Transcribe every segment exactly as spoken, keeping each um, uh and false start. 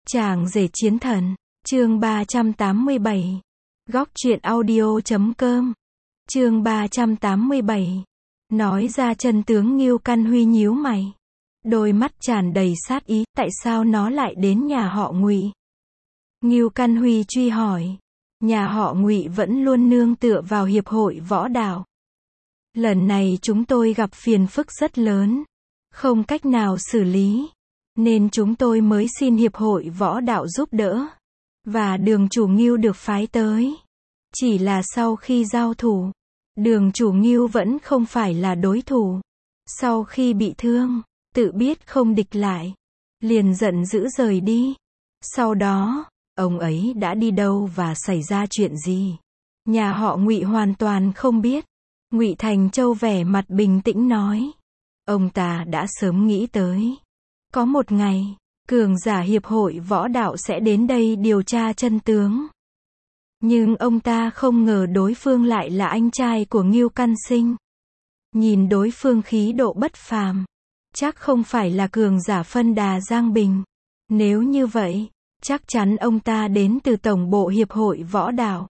Chàng rể chiến thần, chương ba trăm tám mươi bảy. Góc truyện audio chấm com. Chương ba trăm tám mươi bảy. Nói ra chân tướng. Ngưu Căn Huy nhíu mày, đôi mắt tràn đầy sát ý, tại sao nó lại đến nhà họ Ngụy? Ngưu Căn Huy truy hỏi. Nhà họ Ngụy vẫn luôn nương tựa vào hiệp hội võ đạo. Lần này chúng tôi gặp phiền phức rất lớn, không cách nào xử lý, nên chúng tôi mới xin hiệp hội võ đạo giúp đỡ, và Đường chủ Ngưu được phái tới. Chỉ là sau khi giao thủ, Đường chủ Ngưu vẫn không phải là đối thủ. Sau khi bị thương, tự biết không địch lại, liền giận dữ rời đi. Sau đó, ông ấy đã đi đâu và xảy ra chuyện gì? Nhà họ Ngụy hoàn toàn không biết. Ngụy Thành Châu vẻ mặt bình tĩnh nói. Ông ta đã sớm nghĩ tới. Có một ngày, cường giả hiệp hội võ đạo sẽ đến đây điều tra chân tướng. Nhưng ông ta không ngờ đối phương lại là anh trai của Ngưu Căn Sinh. Nhìn đối phương khí độ bất phàm, chắc không phải là cường giả phân đà Giang Bình. Nếu như vậy, chắc chắn ông ta đến từ tổng bộ hiệp hội võ đạo.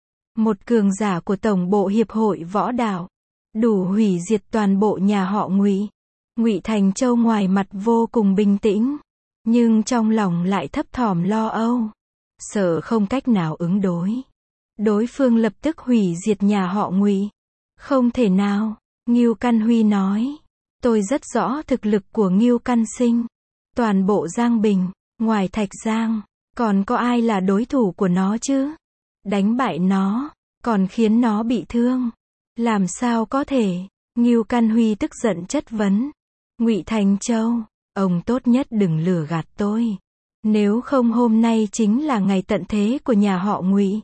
Một cường giả của tổng bộ hiệp hội võ đạo, đủ hủy diệt toàn bộ nhà họ Ngụy. Ngụy Thành Châu ngoài mặt vô cùng bình tĩnh, nhưng trong lòng lại thấp thỏm lo âu, sợ không cách nào ứng đối. Đối phương lập tức hủy diệt nhà họ Ngụy. Không thể nào, Ngưu Căn Huy nói. Tôi rất rõ thực lực của Ngưu Căn Sinh. Toàn bộ Giang Bình, ngoài Thạch Giang, còn có ai là đối thủ của nó chứ? Đánh bại nó, còn khiến nó bị thương, làm sao có thể? Ngưu Căn Huy tức giận chất vấn. Ngụy Thành Châu, ông tốt nhất đừng lừa gạt tôi. Nếu không hôm nay chính là ngày tận thế của nhà họ Ngụy.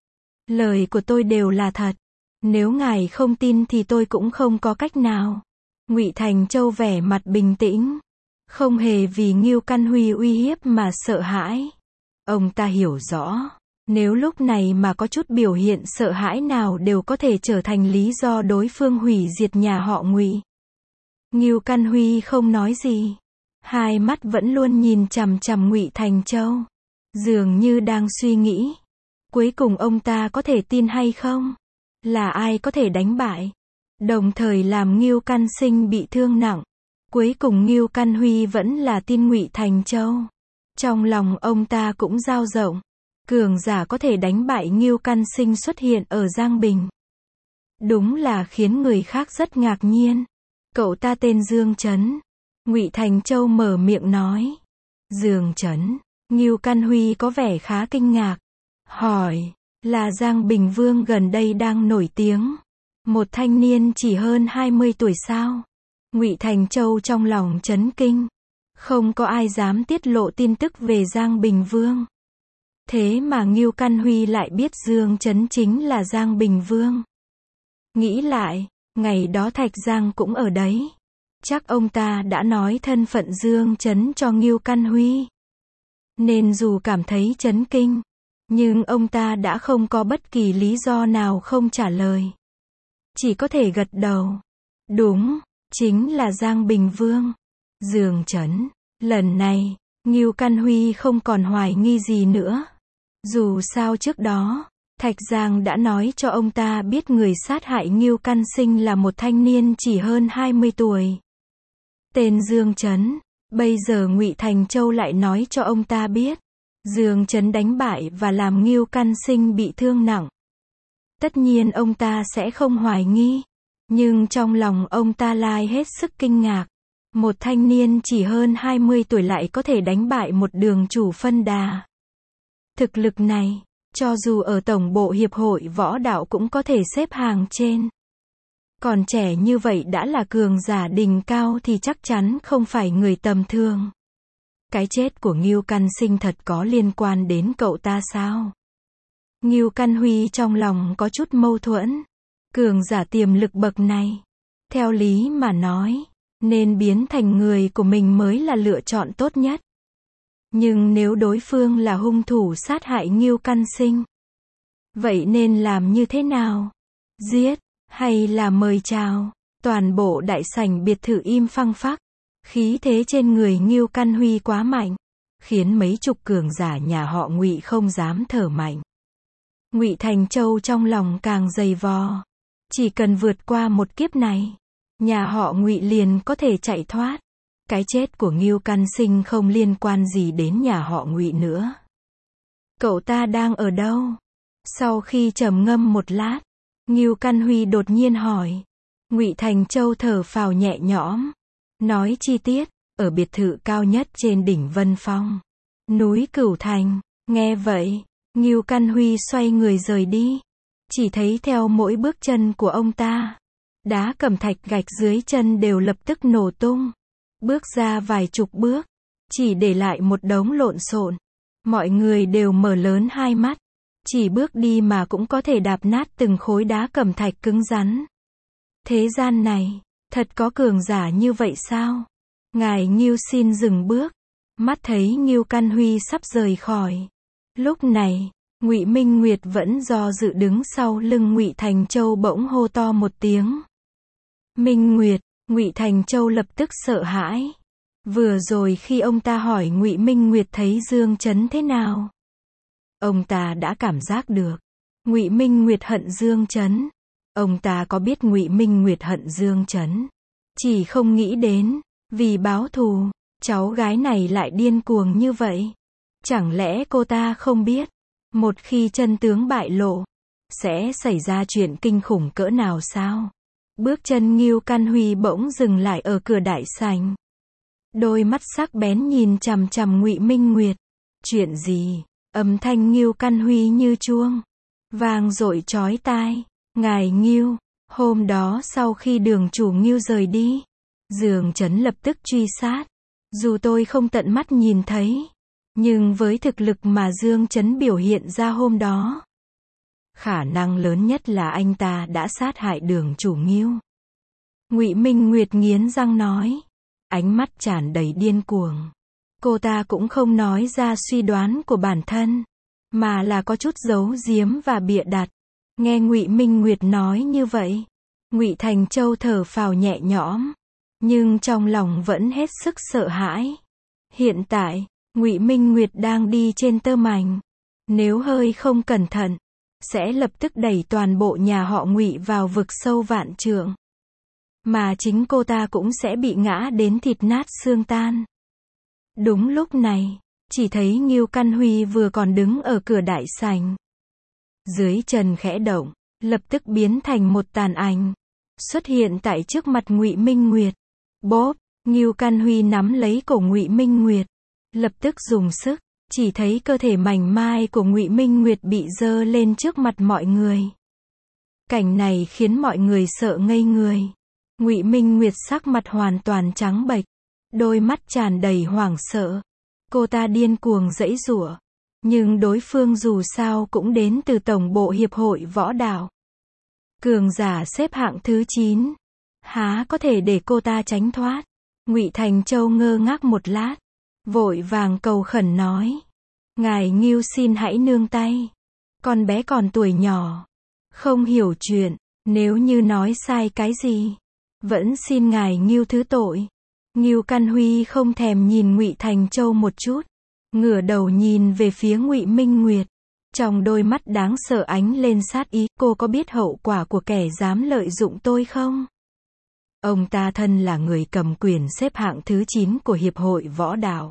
Lời của tôi đều là thật. Nếu ngài không tin thì tôi cũng không có cách nào. Ngụy Thành Châu vẻ mặt bình tĩnh, không hề vì Ngưu Căn Huy uy hiếp mà sợ hãi. Ông ta hiểu rõ, nếu lúc này mà có chút biểu hiện sợ hãi nào đều có thể trở thành lý do đối phương hủy diệt nhà họ Ngụy. Ngưu Căn Huy không nói gì, hai mắt vẫn luôn nhìn chằm chằm Ngụy Thành Châu, dường như đang suy nghĩ, cuối cùng ông ta có thể tin hay không? Là ai có thể đánh bại, đồng thời làm Ngưu Căn Sinh bị thương nặng? Cuối cùng Ngưu Căn Huy vẫn là tin Ngụy Thành Châu. Trong lòng ông ta cũng dao rộng, cường giả có thể đánh bại Ngưu Căn Sinh xuất hiện ở Giang Bình. Đúng là khiến người khác rất ngạc nhiên. Cậu ta tên Dương Chấn. Ngụy Thành Châu mở miệng nói. Dương Chấn. Ngưu Căn Huy có vẻ khá kinh ngạc, hỏi, là Giang Bình Vương gần đây đang nổi tiếng, một thanh niên chỉ hơn hai mươi tuổi sao? Ngụy Thành Châu trong lòng chấn kinh, không có ai dám tiết lộ tin tức về Giang Bình Vương. Thế mà Ngưu Căn Huy lại biết Dương Chấn chính là Giang Bình Vương. Nghĩ lại, ngày đó Thạch Giang cũng ở đấy. Chắc ông ta đã nói thân phận Dương Chấn cho Ngưu Căn Huy. Nên dù cảm thấy chấn kinh, nhưng ông ta đã không có bất kỳ lý do nào không trả lời. Chỉ có thể gật đầu. Đúng, chính là Giang Bình Vương. Dương Chấn. Lần này, Ngưu Căn Huy không còn hoài nghi gì nữa. Dù sao trước đó, Thạch Giang đã nói cho ông ta biết người sát hại Ngưu Căn Sinh là một thanh niên chỉ hơn hai mươi tuổi. Tên Dương Chấn. Bây giờ Ngụy Thành Châu lại nói cho ông ta biết, Dương Chấn đánh bại và làm Ngưu Căn Sinh bị thương nặng. Tất nhiên ông ta sẽ không hoài nghi, nhưng trong lòng ông ta lại hết sức kinh ngạc. Một thanh niên chỉ hơn hai mươi tuổi lại có thể đánh bại một đường chủ phân đà. Thực lực này, cho dù ở tổng bộ hiệp hội võ đạo cũng có thể xếp hàng trên. Còn trẻ như vậy đã là cường giả đỉnh cao thì chắc chắn không phải người tầm thường. Cái chết của Ngưu Căn Sinh thật có liên quan đến cậu ta sao? Ngưu Căn Huy trong lòng có chút mâu thuẫn. Cường giả tiềm lực bậc này, theo lý mà nói, nên biến thành người của mình mới là lựa chọn tốt nhất. Nhưng nếu đối phương là hung thủ sát hại Ngưu Căn Sinh, vậy nên làm như thế nào? Giết, hay là mời chào? Toàn bộ đại sảnh biệt thự im phăng phắc. Khí thế trên người Ngưu Căn Huy quá mạnh, khiến mấy chục cường giả nhà họ Ngụy không dám thở mạnh. Ngụy Thành Châu trong lòng càng dày vò, chỉ cần vượt qua một kiếp này, nhà họ Ngụy liền có thể chạy thoát. Cái chết của Ngưu Căn Sinh không liên quan gì đến nhà họ Ngụy nữa. Cậu ta đang ở đâu? Sau khi trầm ngâm một lát, Ngưu Căn Huy đột nhiên hỏi. Ngụy Thành Châu thở phào nhẹ nhõm, nói chi tiết, ở biệt thự cao nhất trên đỉnh Vân Phong, núi Cửu Thành. Nghe vậy, Ngưu Căn Huy xoay người rời đi. Chỉ thấy theo mỗi bước chân của ông ta, đá cẩm thạch gạch dưới chân đều lập tức nổ tung. Bước ra vài chục bước, chỉ để lại một đống lộn xộn. Mọi người đều mở lớn hai mắt, chỉ bước đi mà cũng có thể đạp nát từng khối đá cẩm thạch cứng rắn. Thế gian này, thật có cường giả như vậy sao? Ngài Ngưu xin dừng bước, mắt thấy Ngưu Căn Huy sắp rời khỏi. Lúc này, Ngụy Minh Nguyệt vẫn do dự đứng sau lưng Ngụy Thành Châu bỗng hô to một tiếng. Minh Nguyệt, Ngụy Thành Châu lập tức sợ hãi. Vừa rồi khi ông ta hỏi Ngụy Minh Nguyệt thấy Dương Chấn thế nào, ông ta đã cảm giác được Ngụy Minh Nguyệt hận Dương Chấn. Ông ta có biết Ngụy Minh Nguyệt hận Dương Chấn, chỉ không nghĩ đến, vì báo thù, cháu gái này lại điên cuồng như vậy. Chẳng lẽ cô ta không biết, một khi chân tướng bại lộ, sẽ xảy ra chuyện kinh khủng cỡ nào sao? Bước chân Ngưu Căn Huy bỗng dừng lại ở cửa đại sảnh. Đôi mắt sắc bén nhìn chằm chằm Ngụy Minh Nguyệt. Chuyện gì? Âm thanh Ngưu Căn Huy như chuông vang dội chói tai. Ngài Ngưu, hôm đó sau khi đường chủ Ngưu rời đi, Dương Chấn lập tức truy sát. Dù tôi không tận mắt nhìn thấy, nhưng với thực lực mà Dương Chấn biểu hiện ra hôm đó, khả năng lớn nhất là anh ta đã sát hại đường chủ Ngưu. Ngụy Minh Nguyệt nghiến răng nói, ánh mắt tràn đầy điên cuồng. Cô ta cũng không nói ra suy đoán của bản thân, mà là có chút giấu giếm và bịa đặt. Nghe Ngụy Minh Nguyệt nói như vậy, Ngụy Thành Châu thở phào nhẹ nhõm, nhưng trong lòng vẫn hết sức sợ hãi. Hiện tại, Ngụy Minh Nguyệt đang đi trên tơ mảnh, nếu hơi không cẩn thận, sẽ lập tức đẩy toàn bộ nhà họ Ngụy vào vực sâu vạn trượng, mà chính cô ta cũng sẽ bị ngã đến thịt nát xương tan. Đúng lúc này, chỉ thấy Ngưu Căn Huy vừa còn đứng ở cửa đại sảnh, dưới chân khẽ động, lập tức biến thành một tàn ảnh, xuất hiện tại trước mặt Ngụy Minh Nguyệt. Bốp, Ngưu Căn Huy nắm lấy cổ Ngụy Minh Nguyệt, lập tức dùng sức, chỉ thấy cơ thể mảnh mai của Ngụy Minh Nguyệt bị giơ lên trước mặt mọi người. Cảnh này khiến mọi người sợ ngây người. Ngụy Minh Nguyệt sắc mặt hoàn toàn trắng bệch, đôi mắt tràn đầy hoảng sợ. Cô ta điên cuồng giãy giụa, nhưng đối phương dù sao cũng đến từ tổng bộ hiệp hội võ đạo. Cường giả xếp hạng thứ chín, há có thể để cô ta tránh thoát. Ngụy Thành Châu ngơ ngác một lát, vội vàng cầu khẩn nói, ngài Ngưu xin hãy nương tay. Con bé còn tuổi nhỏ, không hiểu chuyện, nếu như nói sai cái gì, vẫn xin ngài Ngưu thứ tội. Ngưu Căn Huy không thèm nhìn Ngụy Thành Châu một chút, ngửa đầu nhìn về phía Ngụy Minh Nguyệt, trong đôi mắt đáng sợ ánh lên sát ý. Cô có biết hậu quả của kẻ dám lợi dụng tôi không? Ông ta thân là người cầm quyền xếp hạng thứ chín của hiệp hội võ đạo,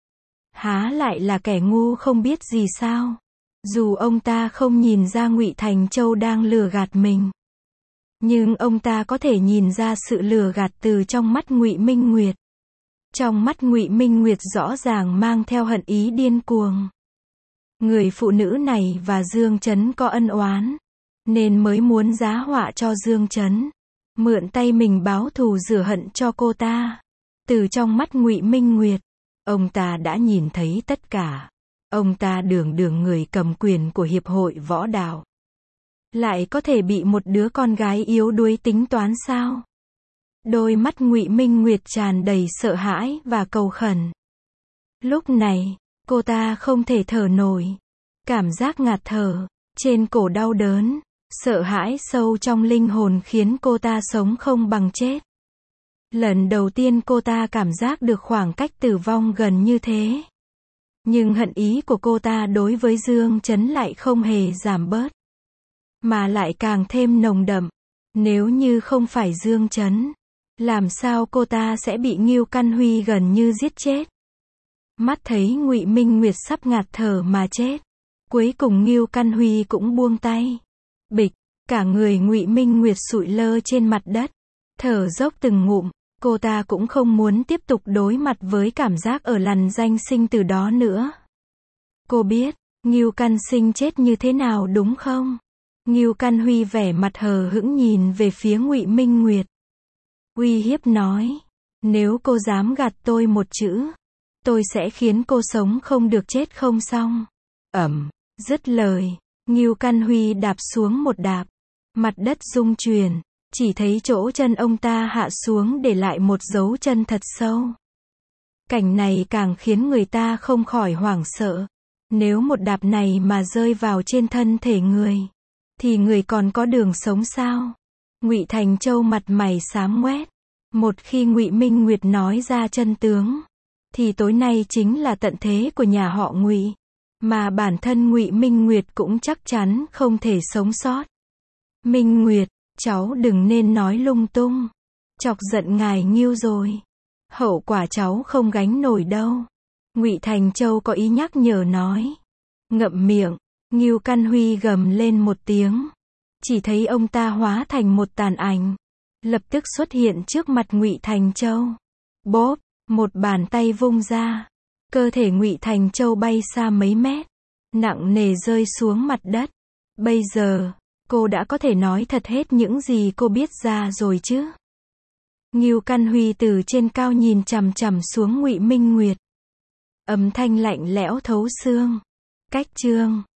há lại là kẻ ngu không biết gì sao? Dù ông ta không nhìn ra Ngụy Thành Châu đang lừa gạt mình, nhưng ông ta có thể nhìn ra sự lừa gạt từ trong mắt Ngụy Minh Nguyệt. Trong mắt Ngụy Minh Nguyệt rõ ràng mang theo hận ý điên cuồng. Người phụ nữ này và Dương Chấn có ân oán, nên mới muốn giá họa cho Dương Chấn, mượn tay mình báo thù rửa hận cho cô ta. Từ trong mắt Ngụy Minh Nguyệt, ông ta đã nhìn thấy tất cả. Ông ta đường đường người cầm quyền của hiệp hội võ đạo, lại có thể bị một đứa con gái yếu đuối tính toán sao? Đôi mắt Ngụy Minh Nguyệt tràn đầy sợ hãi và cầu khẩn. Lúc này, cô ta không thể thở nổi. Cảm giác ngạt thở, trên cổ đau đớn, sợ hãi sâu trong linh hồn khiến cô ta sống không bằng chết. Lần đầu tiên cô ta cảm giác được khoảng cách tử vong gần như thế. Nhưng hận ý của cô ta đối với Dương Chấn lại không hề giảm bớt, mà lại càng thêm nồng đậm. Nếu như không phải Dương Chấn, làm sao cô ta sẽ bị Ngưu Căn Huy gần như giết chết? Mắt thấy Ngụy Minh Nguyệt sắp ngạt thở mà chết, cuối cùng Ngưu Căn Huy cũng buông tay. Bịch, cả người Ngụy Minh Nguyệt sụi lơ trên mặt đất, thở dốc từng ngụm. Cô ta cũng không muốn tiếp tục đối mặt với cảm giác ở lằn danh sinh tử đó nữa. Cô biết, Ngưu Căn Sinh chết như thế nào đúng không? Ngưu Căn Huy vẻ mặt hờ hững nhìn về phía Ngụy Minh Nguyệt, uy hiếp nói, nếu cô dám gạt tôi một chữ, tôi sẽ khiến cô sống không được chết không xong. Ầm, dứt lời, Ngưu Căn Huy đạp xuống một đạp, mặt đất rung chuyển, chỉ thấy chỗ chân ông ta hạ xuống để lại một dấu chân thật sâu. Cảnh này càng khiến người ta không khỏi hoảng sợ. Nếu một đạp này mà rơi vào trên thân thể người, thì người còn có đường sống sao? Ngụy Thành Châu mặt mày xám ngoét. Một khi Ngụy Minh Nguyệt nói ra chân tướng, thì tối nay chính là tận thế của nhà họ Ngụy, mà bản thân Ngụy Minh Nguyệt cũng chắc chắn không thể sống sót. Minh Nguyệt, cháu đừng nên nói lung tung, chọc giận ngài Ngưu rồi. Hậu quả cháu không gánh nổi đâu. Ngụy Thành Châu có ý nhắc nhở nói. Ngậm miệng, Ngưu Căn Huy gầm lên một tiếng. Chỉ thấy ông ta hóa thành một tàn ảnh, lập tức xuất hiện trước mặt Ngụy Thành Châu. Bốp, một bàn tay vung ra, cơ thể Ngụy Thành Châu bay xa mấy mét, nặng nề rơi xuống mặt đất. Bây giờ, cô đã có thể nói thật hết những gì cô biết ra rồi chứ? Ngưu Căn Huy từ trên cao nhìn chằm chằm xuống Ngụy Minh Nguyệt. Âm thanh lạnh lẽo thấu xương. Cách chương